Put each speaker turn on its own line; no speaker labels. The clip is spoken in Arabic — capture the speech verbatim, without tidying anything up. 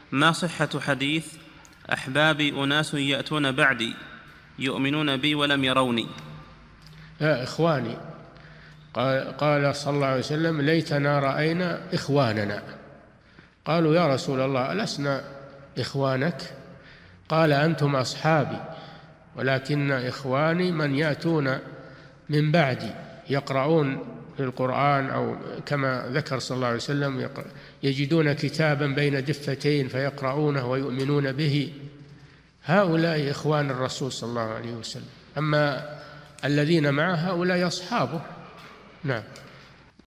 ما صحة حديث أحبابي أناس يأتون بعدي يؤمنون بي ولم يروني؟
لا، إخواني. قال, قال صلى الله عليه وسلم: ليتنا رأينا إخواننا. قالوا: يا رسول الله ألسنا إخوانك؟ قال: أنتم أصحابي، ولكن إخواني من يأتون من بعدي يقرؤون في القرآن، أو كما ذكر صلى الله عليه وسلم يجدون كتابا بين دفتين فيقرؤونه ويؤمنون به، هؤلاء إخوان الرسول صلى الله عليه وسلم. أما الذين معه هؤلاء أصحابه. نعم.